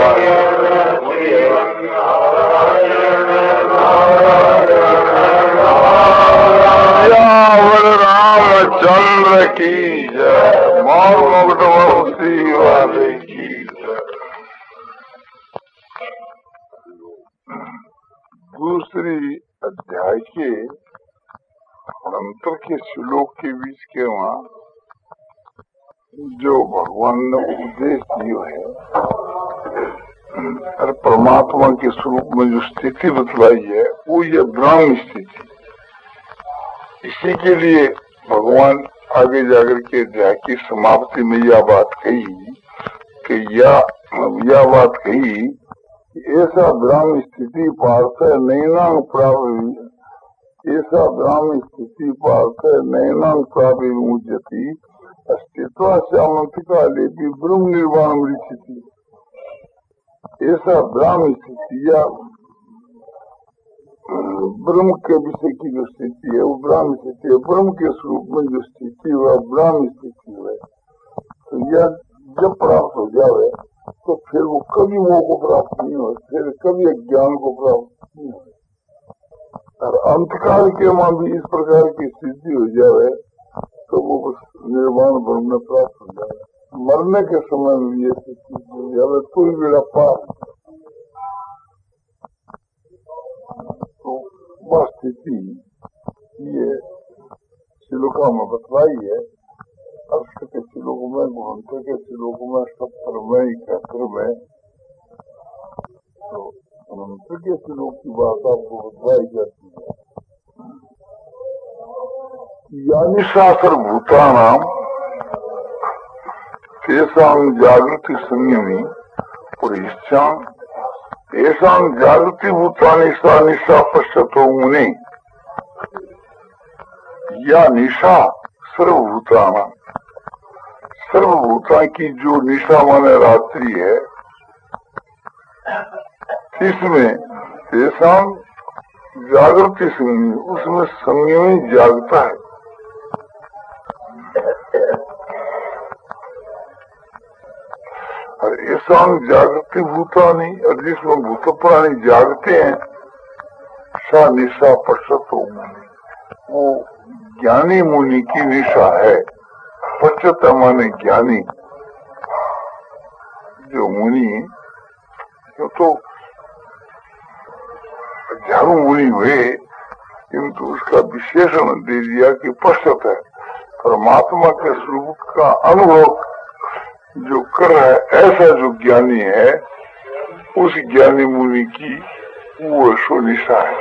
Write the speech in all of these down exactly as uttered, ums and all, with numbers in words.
रामचंद्र की जय। मौर मुकुट वंशी वाले की जय। दूसरी अध्याय के अंतर के श्लोक के बीच के वहाँ जो भगवान ने उपदेश दिया है और परमात्मा के स्वरूप में जो स्थिति बतलाई है वो ये ब्रह्म स्थिति। इसी के लिए भगवान आगे जाकर के अध्याय की समाप्ति में यह बात कही कि या यह बात कही कि ऐसा ब्रह्म स्थिति पार्थ नैनांग प्राप्त ऐसा ब्रह्म स्थिति पार्थ नैनांग प्राप्त मुझती अस्तित्व श्यामंतिकाले भी ब्रह्म निर्वाण स्थिति। ऐसा ब्रह्म स्थिति या ब्रह्म के विषय की जो स्थिति है वो ब्रह्म स्थिति है। ब्रह्म के स्वरूप में जो स्थिति हुआ ब्रह्म स्थिति है तो यह जब प्राप्त हो जाए तो फिर वो कभी मोह को प्राप्त नहीं हो, फिर कभी अज्ञान को प्राप्त नहीं हो। और अंतकाल के मां भी इस प्रकार की स्थिति हो जाए तो वो निर्वाण ब्रह्म में प्राप्त हो जाए। मरने के समय में ये स्थिति हो जाए तो ही बेड़ा पार। तो वह स्थिति ये श्लोका में बतलाई है। अर्थ के श्लोक में ग्रंथ के श्लोक में सत्तर में इकहत्तर में तो ग्रंथ के श्लोक की बात आपको बतलाई जाती है। यानी शास्त्र भूतानाम तेषां जागृति संयमी पुरीश्चा ऐसा जागृति भूतानि सा निशा पश्यतो मुनि। या निशा सर्वभूताना सर्वभूता की जो निशा माने रात्रि है इसमें ऐसा जागृति संयमी उसमें संयमी जागता है। और ऐसा जागृति भूतानि और जिसमें भूत प्राणी जागते हैं सा निशा पश्यतो मुनि वो ज्ञानी मुनि की निशा है। पश्यत माने ज्ञानी जो मुनि जो तो हजारों मुनि हुए किंतु उसका विशेषण दे दिया कि पश्यत है। परमात्मा के स्वरूप का अनुभव जो कर रहा है ऐसा जो ज्ञानी है उस ज्ञानी मुनि की वो सो निशा है।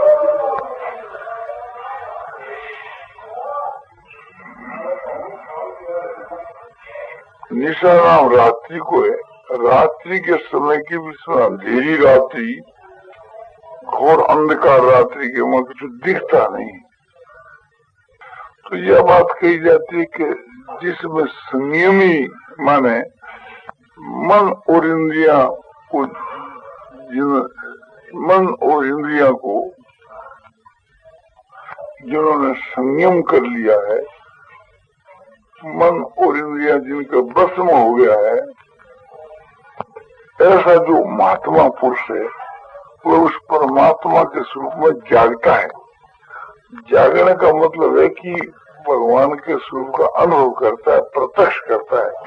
निशा नाम रात्रि को है। रात्रि के समय की भी अंधेरी रात्रि घोर अंधकार रात्रि के वहां कुछ दिखता नहीं। तो यह बात कही जाती है कि जिसमें संयमी माने मन और इंद्रिया को मन और इंद्रिया को जिन्होंने संयम कर लिया है मन और इंद्रिया जिनका बस में हो गया है ऐसा जो महात्मा पुरुष है वो उस परमात्मा के स्वरूप में जागता है। जागने का मतलब है कि भगवान के स्वरूप का अनुभव करता है प्रत्यक्ष करता है।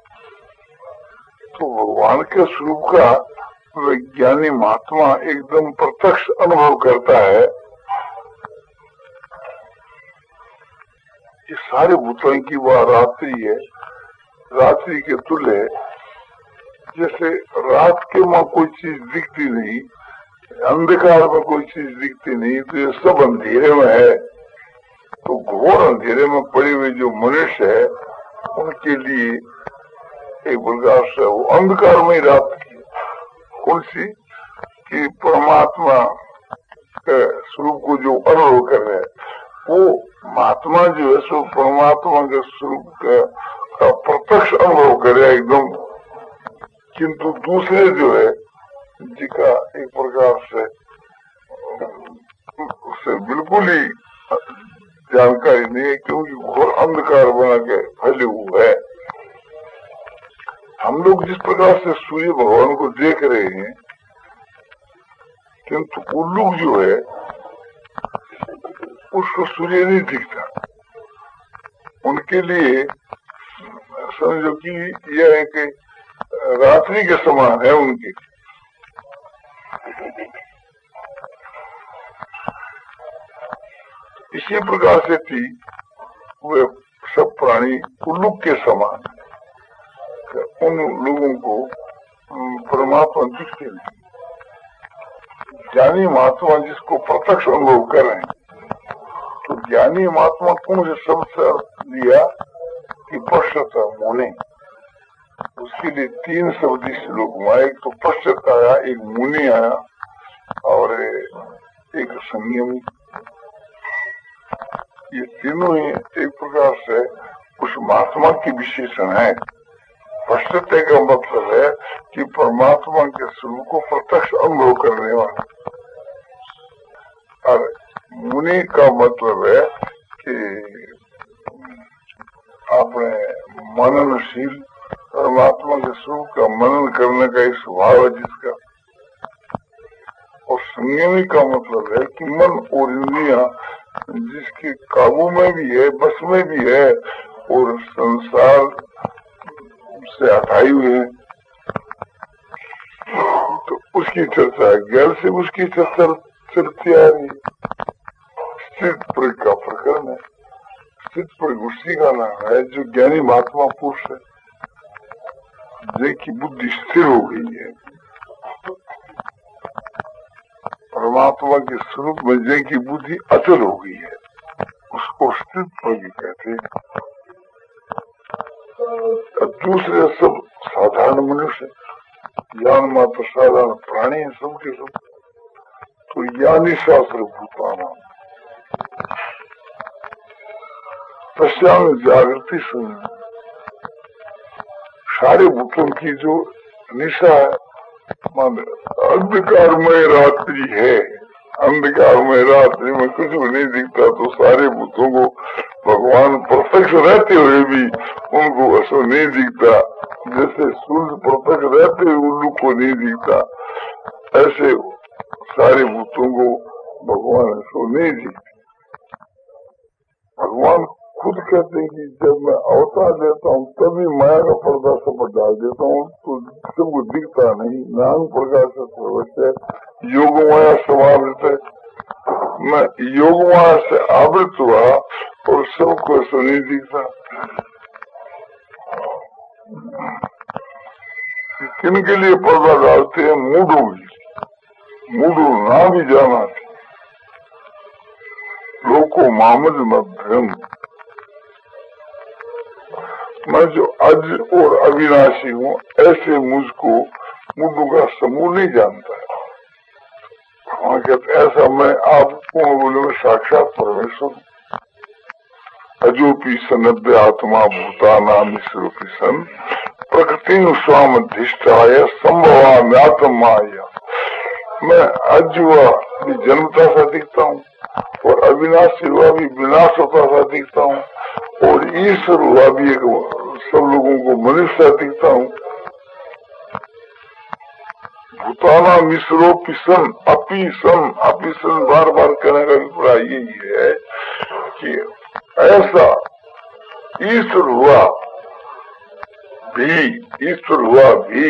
तो भगवान के स्वरूप का वैज्ञानिक महात्मा एकदम प्रत्यक्ष अनुभव करता है। ये सारे भूतों की वह रात्रि है रात्रि के तुल्य है। जैसे रात के मां कोई चीज दिखती नहीं अंधकार में कोई चीज दिखती नहीं तो ये सब अंधेरे में है। तो घोर अंधेरे में पड़े हुए जो मनुष्य है उनके लिए एक प्रकार से वो अंधकार में रात की कौन सी कि परमात्मा के स्वरूप को जो अनुभव कर रहे हैं वो महात्मा जो है सो परमात्मा के स्वरूप का, का प्रत्यक्ष अनुभव करे एकदम। किंतु दूसरे जो है जिसका एक प्रकार से उससे बिल्कुल ही जानकारी नहीं है क्योंकि घोर अंधकार बना के फैले हुए है। हम लोग जिस प्रकार से सूर्य भगवान को देख रहे हैं, किंतु उल्लू जो है उसको सूर्य नहीं दिखता। उनके लिए समझो कि यह एक रात्रि के समान है उनके। इसी प्रकार से थी वे सब प्राणी उल्लू के समान है। उन लोगों को परमात्मा दिखते नहीं। ज्ञानी महात्मा जिसको प्रत्यक्ष अनुभव कर रहे हैं, तो ज्ञानी महात्मा कौन से शब्द से अर्थ लिया कि पश्चाता मुनि। उसके लिए तीन शब्द इस श्लोक में, एक तो पश्चात आया, एक मुनि आया और एक संयमी। ये तीनों ही एक प्रकार से उस महात्मा की विशेषण है। पश्चात का मतलब है कि परमात्मा के स्वरूप को प्रत्यक्ष अनुभव करने वाला, और मुनि का मतलब है कि अपने मननशील परमात्मा के स्वरूप का मनन करने का एक स्वभाव है जिसका। और संयमी का मतलब है कि मन और इंद्रियां जिसके काबू में भी है, बस में भी है और संसार से हटाई हुई है। तो उसकी चर्चा ज्ञान से उसकी चर्चा चलती आ रही। स्थित प्रज्ञ का प्रकरण है। स्थित प्रज्ञ उसी का नाम है जो ज्ञानी महात्मा पुरुष है, जिनकी बुद्धि स्थिर हो गई है परमात्मा के स्वरूप में, जिनकी बुद्धि अचल हो गई है, उसको स्थित प्रज्ञ कहते हैं। दूसरे सब साधारण मनुष्य, ज्ञान मात्र साधारण प्राणी है सब के सब। तो ज्ञानी शास्त्र भूताना पश्चात जागृति सुन, सारे भूतों की जो निशा है, मान अंधकारमय रात्रि है, अंधकारमय रात्रि में कुछ भी नहीं दिखता, तो सारे भूतों को भगवान प्रत्यक्ष रहते हुए भी उनको असो नहीं दिखता। जैसे सूर्य प्रत्यक्ष रहते हुए उल्लू को नहीं दिखता, ऐसे सारे भूतों को भगवान असो नहीं दिखते। भगवान खुद कहते हैं कि जब मैं अवतार लेता हूँ तभी माया का पर्दा सब डाल देता हूँ, तो सबको दिखता नहीं। नाम प्रकाश से योग माया समावृत है, मैं योग माया से आवृत हुआ और सबको ऐसा नहीं दिखता। किनके लिए पर्दा डालते हैं? मूढ़ों की। मूढ़ों ना भी जाना थे, लोग को मामद मध्यम। मैं जो अज और अविनाशी हूँ, ऐसे मुझको मूढ़ों का समूह नहीं जानता है। हाँ कहते ऐसा मैं आपको बोले में साक्षात परमेश्वर हूँ। अजोपी सनद्य आत्मा भूताना मिश्रोपी सन प्रकृति स्वाम अधिष्ठाय संभवाम्यात्म माया। मैं अज हुआ भी जन्मता सा दिखता हूँ और अविनाशी हुआ भी विनाश होता सा दिखता हूँ और ईश्वर हुआ भी एक सब लोगों को मनुष्य दिखता हूँ। भूताना मिश्रोपी सन अपी सन अपी सन बार बार कहने का अभिप्राय यही है कि ऐसा ईश्वर हुआ भी ईश्वर हुआ भी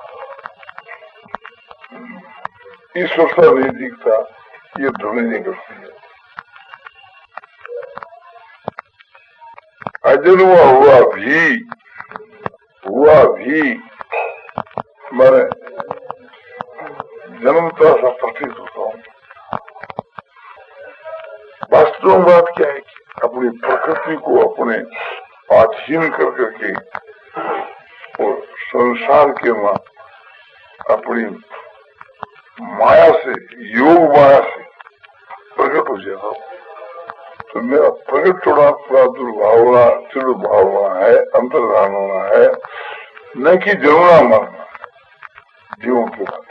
ईश्वर सा नहीं दिखता, ये ध्वनि नहीं करती है। अजन्मा हुआ भी हुआ भी मैं जन्मता सा प्रतीत होता हूँ। वास्तव में बात क्या है कि अपनी प्रकृति को अपने अधीन कर करके और संसार के मां अपनी माया से, योग माया से प्रकट हो जाता हूँ। तो मेरा प्रकट थोड़ा प्रादुर्भावना चिरुभावना है, अंतर्धान होना है, न कि जन्मना मरना जीवों के बाद।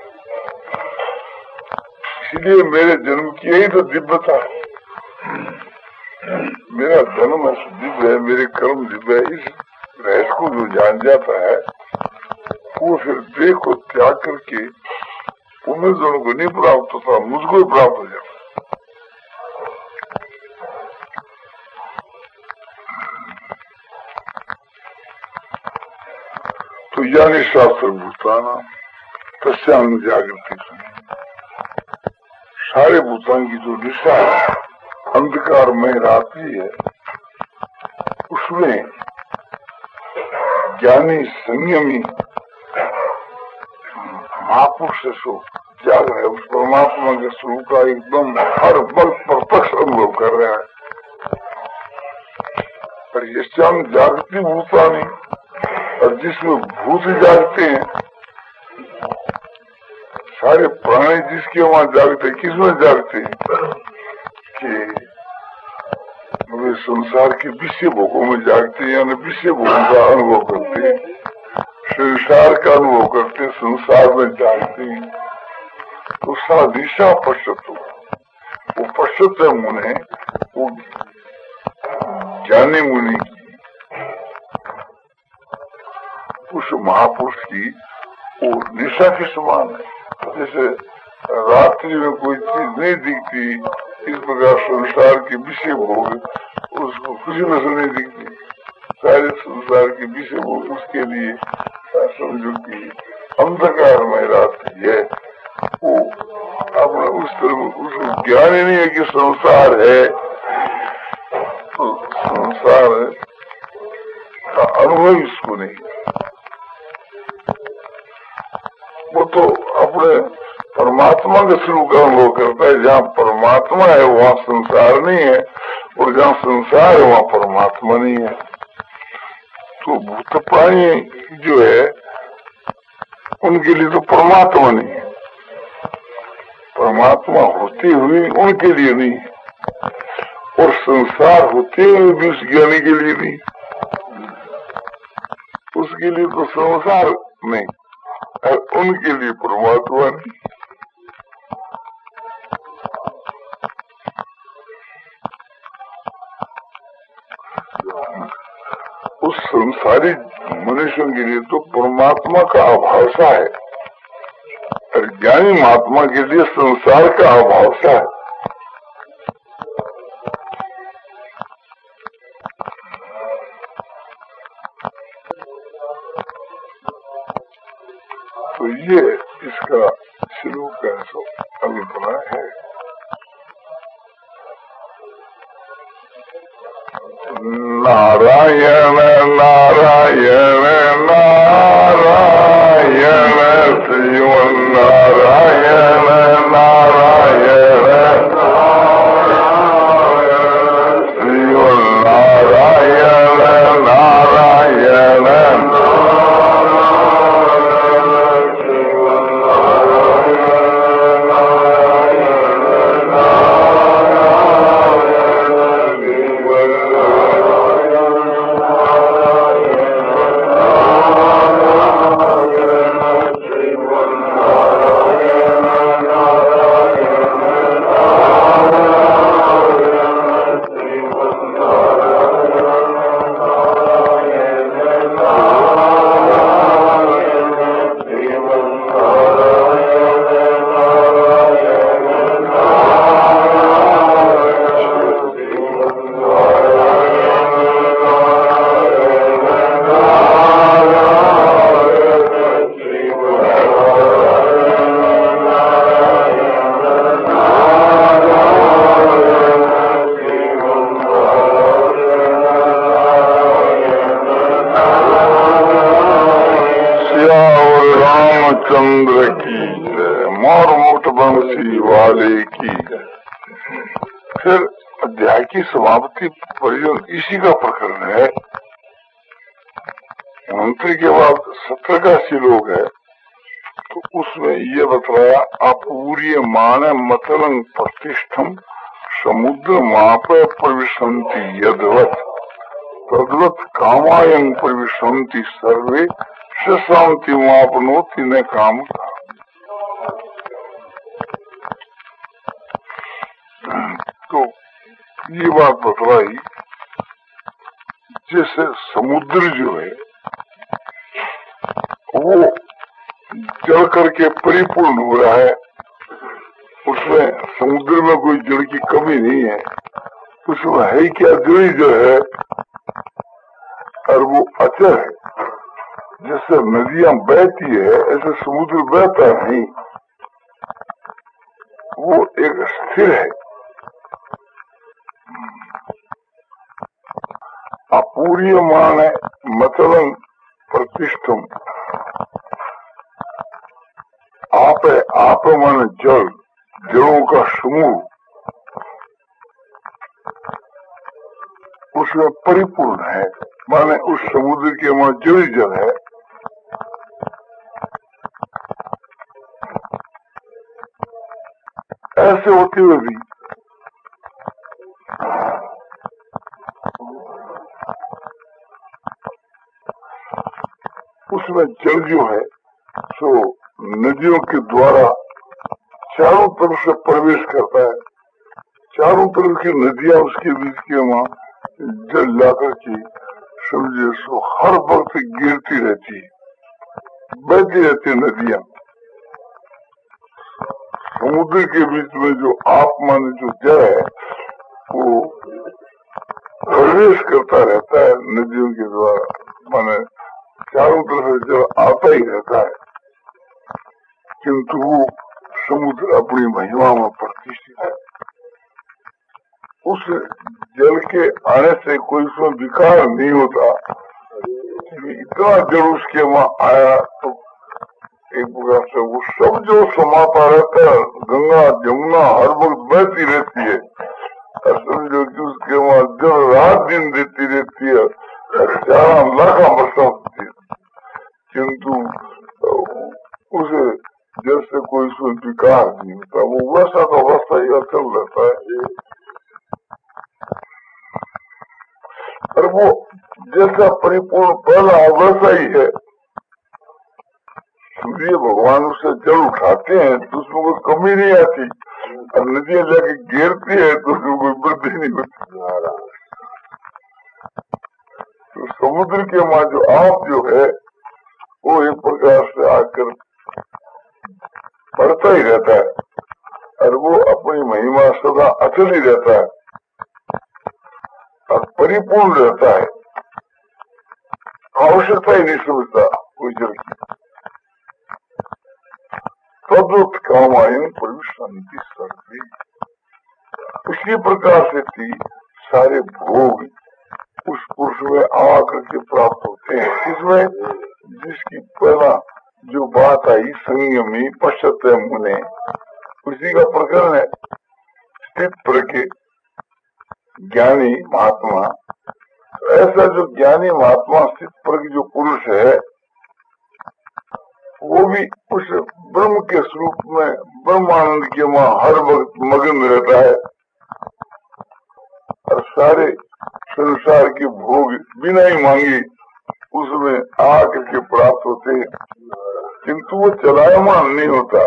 इसलिए मेरे जन्म की यही तो दिव्यता है। मेरा जन्म दिव्य है, मेरे कर्म दिव्य है। इस रहस्य को जो जान जाता है वो फिर देह को त्याग करके उन्हें दोनों को नहीं प्राप्त होता, मुझको ही प्राप्त हो जाता। तो यानी शास्त्र भूताना तस्याम जागृति, सारे भूतान की जो दिशा है अंधकार में रात्रि है, उसमें ज्ञानी संयमी महापुरुष से जाग रहे, उस परमात्मा के स्वरूप का एकदम हर बल प्रत्यक्ष अनुभव कर रहा है। पर ये श्याम जागृति भूतानी, और जिसमें भूत जागते हैं, सारे प्राणी जिसके वहां जागते, किसमें जागते हैं कि वे संसार के विषय भोगों में जागते हैं, यानी विषय भोगों का अनुभव करते हैं, संसार का अनुभव करते, संसार में जागते हैं। तो सा दिशा पश्चित हो, वो पश्चित है मुने, वो ज्ञानी मुनि की, उस महापुरुष की वो दिशा के समान है। जैसे रात्रि में कोई चीज नहीं दिखती, इस प्रकार संसार के विषय भोग उसको किसी में से नहीं दिखती, सारे संसार के विषय भोग उसके लिए समझो कि अंधकार में रात्रि है। वो अपना उस तरह उसको ज्ञान ही नहीं है कि संसार है, तो संसार का अनुभव इसको नहीं। वो तो अपने परमात्मा के स्वरूप का अनुभव करता है, जहाँ परमात्मा है वहाँ संसार नहीं है, और जहाँ संसार है वहाँ परमात्मा नहीं है। तो भूत प्राणी जो है उनके लिए तो परमात्मा नहीं है, परमात्मा होते हुए उनके लिए नहीं है, और संसार होते हुए भी उस ज्ञानी के लिए नहीं, उसके लिए तो संसार नहीं, और उनके लिए परमात्मा नहीं। उस संसारी मनुष्यों के लिए तो परमात्मा का अभाव है, और ज्ञानी महात्मा के लिए संसार का अभाव है। तो ये इसका श्लोक का सो अभिप्राय है। नारायण नारायण नारायण श्रीमन नारायण नारायण श्रीमन नारायण नारायण चंद्र की मोर मुठ बंसी वाले की। फिर अध्याय की समाप्ति पर्यंत इसी का प्रकरण है। मंत्री के बाद सत्र का श्लोक है, तो उसमें ये बतलाया अपूर्य मान मतलं प्रतिष्ठम समुद्र माप प्रविशंति यदवत तद्वत कामायं प्रविशंति सर्वे शांति मापनोति न काम। तो ये बात बतलाई, जैसे समुद्र जो है वो जल करके परिपूर्ण हो रहा है, उसमें समुद्र में कोई जल की कमी नहीं है, उसमें है क्या, जल ही जल है और वो अचल है। जैसे नदियां बहती है ऐसे समुद्र बहता नहीं, वो एक स्थिर है। अपूर्यमाण मतलब प्रतिष्ठम, आप है, आप मन जल, जलों का समूह, उसमें परिपूर्ण है, माने उस समुद्र के वहां जल जल है। ऐसे होते हुए भी उसमें जल जो है सो नदियों के द्वारा चारों तरफ से प्रवेश करता है, चारों तरफ की नदियां उसके बीच के वहां जल लाकर के समझे सो हर वक्त गिरती रहती है, बहती रहती नदियां। समुद्र के बीच में जो आप मान जो जल है वो प्रवेश करता रहता है नदियों के द्वारा, माने चारों तरफ जल आता ही रहता है, किंतु वो समुद्र अपनी महिमा में प्रतिष्ठित है। उस जल के आने से कोई उसमें विकार नहीं होता। इतना जल उसके वहां आया तो एक प्रकार से वो सब जो समाता रहता है, गंगा जमुना हर वक्त बहती रहती है, समझो कि उसके वहां जल रात दिन देती रहती है, चार लाख वर्षा होती है, किंतु उसे जैसे कोई उसमें विकार नहीं होता, वो वैसा का वैसा ही अचल रहता है। और वो जैसा परिपूर्ण पहला वैसा ही है। सूर्य भगवान उससे जल उठाते हैं तो उसमें कोई कमी नहीं आती, और नदियां जाके गिरती है तो उसमें कोई वृद्धि नहीं होती। तो समुद्र के वहां जो आप जो है वो एक प्रकार से आकर बढ़ता ही रहता है, और वो अपनी महिमा सदा अचल ही रहता है और परिपूर्ण रहता है, आवश्यकता ही नहीं समझता कोई जल की। तद्वत कामायन प्रविशन्ति सर्वे, इसी प्रकार से थी सारे भोग उस पुरुष में आकर के प्राप्त होते हैं। इसमें जिसकी पहला जो बात आई संयमी पश्चात मुने, उसी का प्रकरण है। स्थित प्रज्ञ ज्ञानी महात्मा, ऐसा जो ज्ञानी महात्मा स्थित प्रज्ञ जो पुरुष है वो भी उस ब्रह्म के स्वरूप में ब्रह्मानंद के वहां हर वक्त मग्न रहता है, और सारे संसार के भोग बिना ही मांगे उसमें आकर के प्राप्त होते हैं, किंतु वो चलायमान नहीं होता।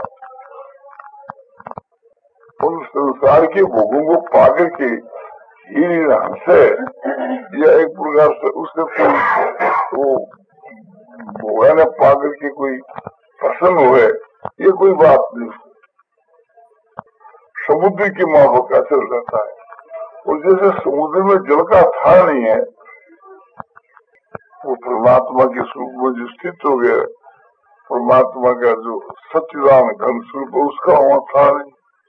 उन संसार के भोगों को पाकर के ही से या एक प्रकार से उससे कोई वो भोगा न पाकर के कोई प्रसन्न हुए, ये कोई बात नहीं। समुद्र की माफक अचल रहता है, और जैसे समुद्र में जल का था नहीं है, वो परमात्मा के स्वरूप में जो स्थित हो गया, परमात्मा का जो सच्चिदान घन स्वरूप उसका वहां था नहीं,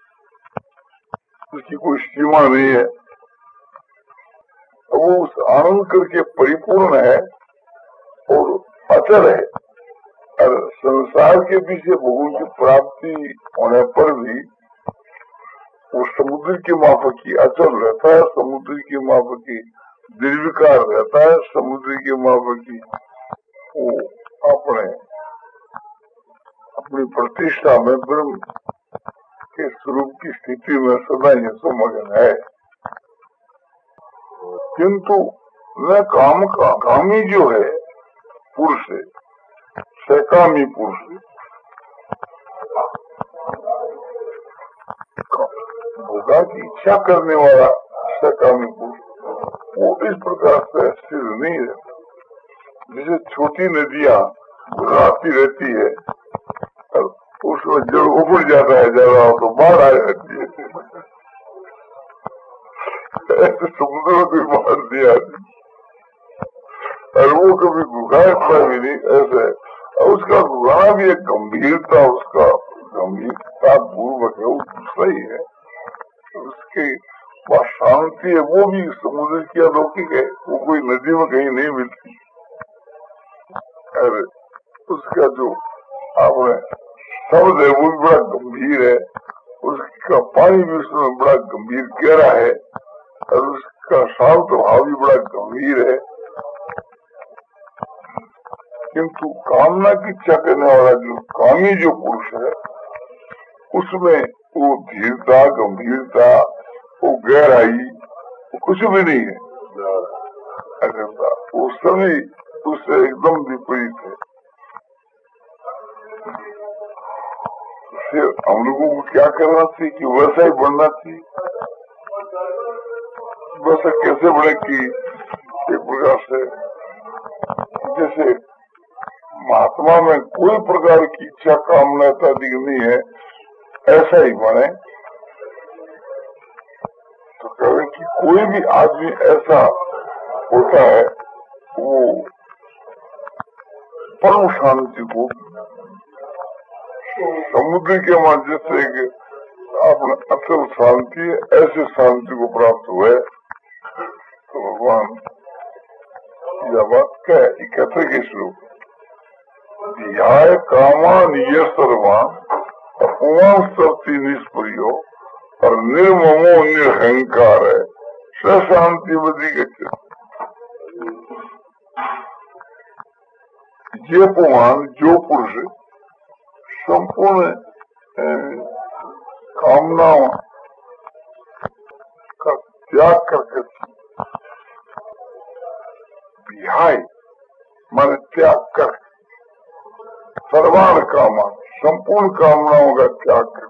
उसकी कोई सीमा नहीं है। वो उस आनंद करके परिपूर्ण है और अचल है, और संसार के पीछे भोगों की प्राप्ति होने पर भी वो समुद्र की माफक ही अचल रहता है, समुद्र की माफक ही निर्विकार रहता है, समुद्र की माफक ही वो अपने अपनी प्रतिष्ठा में ब्रह्म के स्वरूप की स्थिति में सदा ही सुमग्न है। किंतु न काम का कामी जो है पुरुष है, सकामी पुरुष है, भोगा की इच्छा करने वाला सकामी पुरुष, वो इस प्रकार से स्थिर नहीं रहता। जैसे छोटी नदियां बहती रहती है उसमें जड़ उखड़ जाता है, ज्यादा हो तो बाढ़ आ जाती है। ऐसे समुद्र भी मार दिया और वो कभी घुघाता भी नहीं ऐसे। उसका घुघाना भी एक गंभीरता, उसका गंभीरता पूर्वक है, वो दूसरा ही है। उसकी वह शांति है, वो भी समुद्र की अलौकिक है, वो कोई नदी में कहीं नहीं मिलती। अरे उसका जो आपने शब्द है वो भी बड़ा गंभीर है, उसका पानी भी उसमें बड़ा गंभीर गहरा है और उसका शांत भाव भी बड़ा गंभीर है। किंतु कामना की इच्छा करने वाला जो कामी जो पुरुष है, उसमें वो धीरता, गंभीरता, वो गहराई, वो कुछ भी नहीं है। वो सभी उससे एकदम विपरीत है। फिर हम लोगों को क्या करना चाहिए कि वैसा ही बढ़ना चाहिए। वैसा कैसे बढ़े कि एक प्रकार से जैसे महात्मा में कोई प्रकार की इच्छा कामना अधिक नहीं है, ऐसा ही बने। तो कहें कि कोई भी आदमी ऐसा होता है, वो परम शांति को समुद्र के माध्यम से अपना असल शांति है, ऐसे शांति को प्राप्त हुए। तो भगवान यह बात क्या है, कहते के श्लोक ध्याय कामान ये सर्वान अपमान शक्ति निष्प्रियो और निर्ममो निरहंकार है शांति बदी गच्छति। ये पुमान जो पुरुष संपूर्ण कामनाओं का त्याग करके विहाय माने त्याग कर सर्वान कामा संपूर्ण कामनाओं का त्याग कर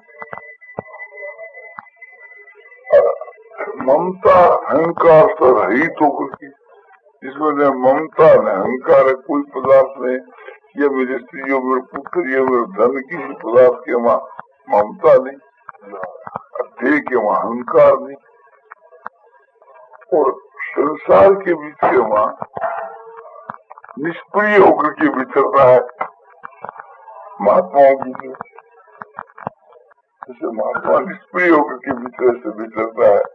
ममता अहंकार से रहित होकर की, जिसमें न ममता न अहंकार है कोई पदार्थ में, ये मेरे स्त्री हो मेरे पुत्र ये मेरे धन किसी पदार्थ के वहाँ ममता नहीं, देह के वहाँ अहंकार नहीं, और संसार के बीच के वहाँ निष्प्रिय होकर के विचरता है महात्माओं की। जैसे महात्मा निष्प्रिय होकर के विचर से विचरता है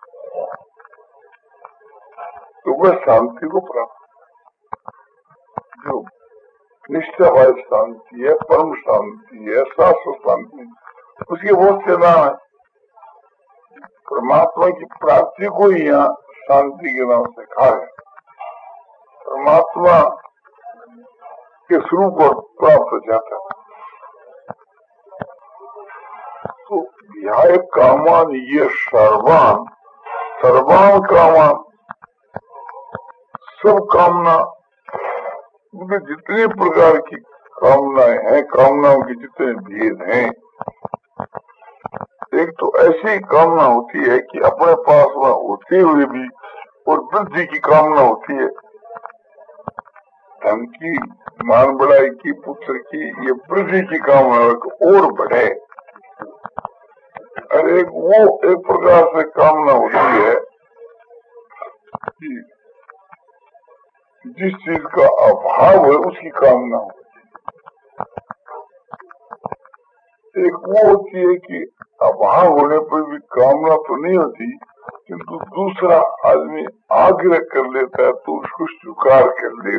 तो वह शांति को प्राप्त, जो निष्ठावाद शांति है, परम शांति है, शाश्वत शांति, उसके बहुत से नाम है। परमात्मा की प्राप्ति को ही यहाँ शांति के नाम से कहा है। परमात्मा के स्वरूप को प्राप्त हो जाता है। तो ध्याय कामान ये सर्वान सर्वान कामान, सब कामना, उनके जितने प्रकार की कामनाएं हैं, कामनाओं के जितने भेद हैं, एक तो ऐसी कामना होती है कि अपने पास में होते हुए भी और वृद्धि की कामना होती है, धन की, मान बढ़ाई की, पुत्र की, ये वृद्धि की कामना और बढ़े। और एक वो एक प्रकार से कामना होती है कि जिस चीज का अभाव है उसकी कामना होती है। एक वो होती है कि अभाव होने पर भी कामना तो नहीं होती, किंतु दूसरा आदमी आग्रह कर लेता है तो उसको स्वीकार कर ले।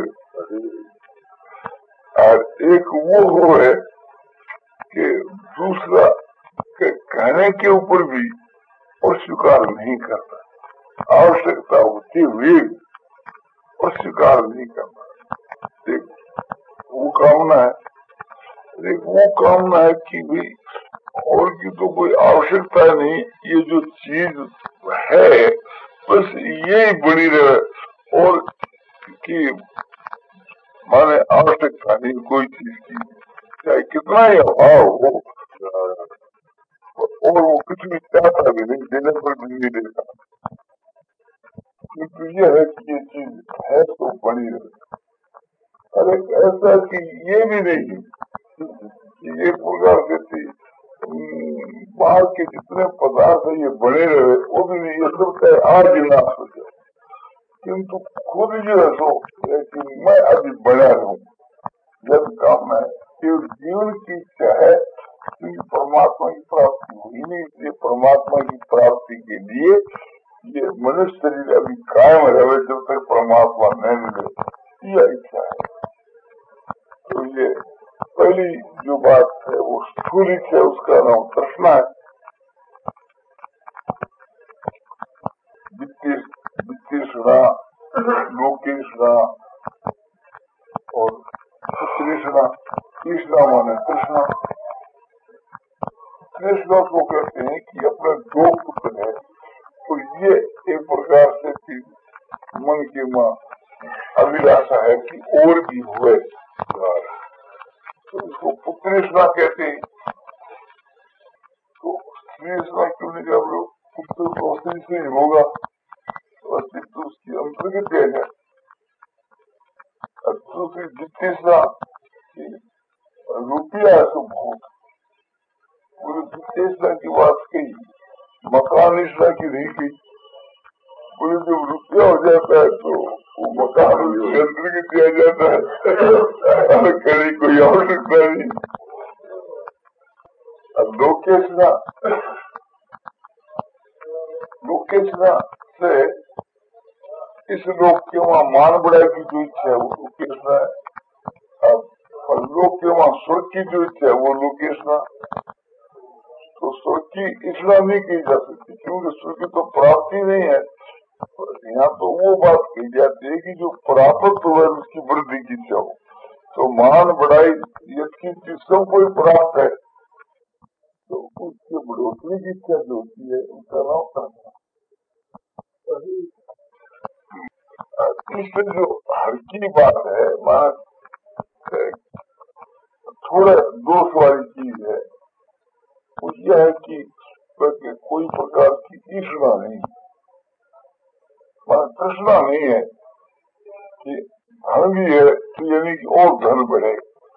और एक वो हो है कि दूसरा के कहने के ऊपर भी और स्वीकार नहीं करता, आवश्यकता होती हुई और स्वीकार नहीं करना। एक वो कामना है, एक वो कामना है कि भी और की तो कोई आवश्यकता नहीं, ये जो चीज है बस यही बनी रहे, और कि माने आवश्यकता नहीं कोई चीज की, चाहे कितना ही अभाव हो, और वो कुछ भी चाहता भी नहीं, देने पर भी नहीं देता, किंतु ये है कि ये चीज है तो बनी रहे। और एक ऐसा कि ये भी नहीं एक प्रकार से थी बाहर के जितने पदार्थ है ये बने रहे वो भी नहीं, ये सब आज नाश हो जाए, किंतु खुद जो है सो कि मैं अभी बना रहूं, जब काम है केवल जीवन की इच्छा है कि परमात्मा की प्राप्ति हुई नहीं, इसलिए परमात्मा की प्राप्ति के लिए ये मनुष्य शरीर अभी कायम रहे जब तक परमात्मा नहीं मिले, यह इच्छा है। तो ये पहली जो बात है वो स्थूल इच्छा है, उसका नाम तृष्णा है। वित्तीष्णा, लोकेष्णा और तृष्णा, तृष्णा माने तृष्णा। तृष्णा को कहते हैं कि अपना दो पुत्र है, तो ये एक प्रकार से कि मन के मां अभिलाषा है कि और भी हुए, तो इसको पुत्रेष्णा कहते हैं। तो स्त्रीष्णा क्यों नहीं, जब लोग पुत्र तो स्त्री से ही होगा, तो अस्तित्व उसकी अंतर्गत है जाए। दूसरी जितेष्णा रुपया है तो भूख, पूरी जितेष्णा की बात कही, मकानिष्णा की नहीं कही। पूरे जब रुपया हो जाता है तो वो मकान अंतर्गत किया जाता है, कहीं कोई आवश्यकता नहीं। अब लोकेष्णा, लोकेष्णा से इस लोक के वहां मान बढ़ाई की जो इच्छा है वो लोकेष्णा है, और लोक के वहां स्वर्ग की जो इच्छा है वो लोकेष्णा। तो स्वर्ग की इच्छा नहीं की जा सकती क्योंकि स्वर्ग की तो प्राप्ति नहीं है। यहाँ तो वो बात कही जाती है कि जो प्राप्त हुआ उसकी वृद्धि की इच्छा हो, तो मान बढ़ाई यश की चीज सब कोई प्राप्त है, तो उसकी बढ़ोतरी की इच्छा जो होती है उसका नाम करना। इसमें जो हर की बात है, मान थोड़ा दोष वाली चीज है, वो यह है कि कोई प्रकार की ईर्ष्या नहीं, मान तृष्णा नहीं है कि धन भी है तो यानी कि और धन बढ़े,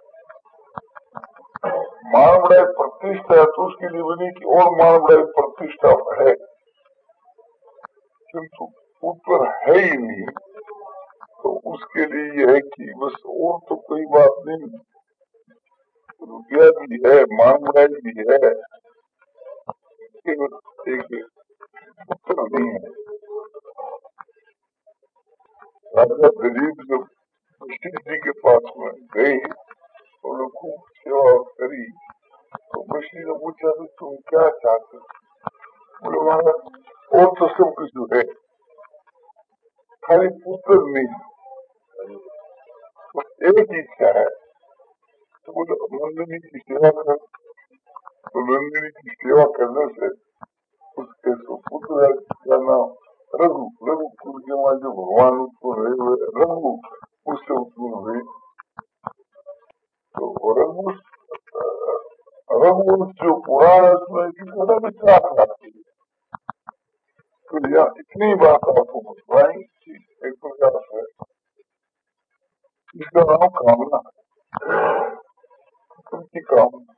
मान बढ़ाए प्रतिष्ठा है तो उसके लिए बनी कि और मान बढ़ाए प्रतिष्ठा बढ़े, किंतु ऊपर है ही नहीं, तो उसके लिए यह है कि बस और तो कोई बात नहीं, रुपया भी है, मान बढ़ाई भी है, एक पुत्र नहीं है। राजा गरीब जब वशिष्ठ जी के पास में गए, उन्होंने खूब सेवा करी, तो वशिष्ठ ने पूछा कि तुम क्या चाहते हो? बोले महाराज और तो सब कुछ है, खाली पुत्र नहीं, बस एक ही इच्छा है। तो बोले नंदिनी की सेवा कर, तो नंदिनी की सेवा करने से उसके पुत्र का नाम रघु, रघुपुर के वहां जो भगवान उत्पन्न हुए रघु, उससे उत्पन्न हुए। तो रघु रघु जो पुराण है उसमें ज्यादा विश्वास आती है। तो यहाँ इतनी बात आपको बताएं कि एक प्रकार से इसका नाम कामना, उनकी कामना,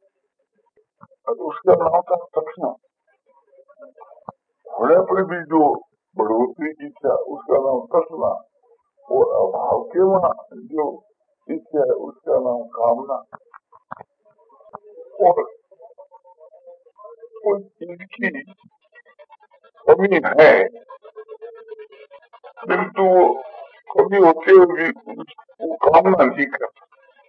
उसका नाम था तृष्णा। होने पर भी जो बढ़ोतरी की इच्छा उसका नाम तृष्णा, और अभाव के वहां जो इच्छा है उसका नाम कामना। और कोई चीज की कमी है किंतु वो कमी होते हुए वो कामना नहीं करता,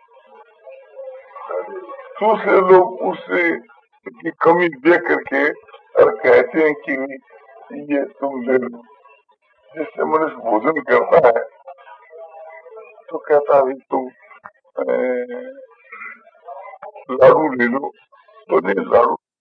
दूसरे लोग उससे की कमी देख करके और कहते हैं कि ये तुम ले लो। जिससे मनुष्य भोजन करता है तो कहता है तुम लाडू ले लो, तो नहीं लाडू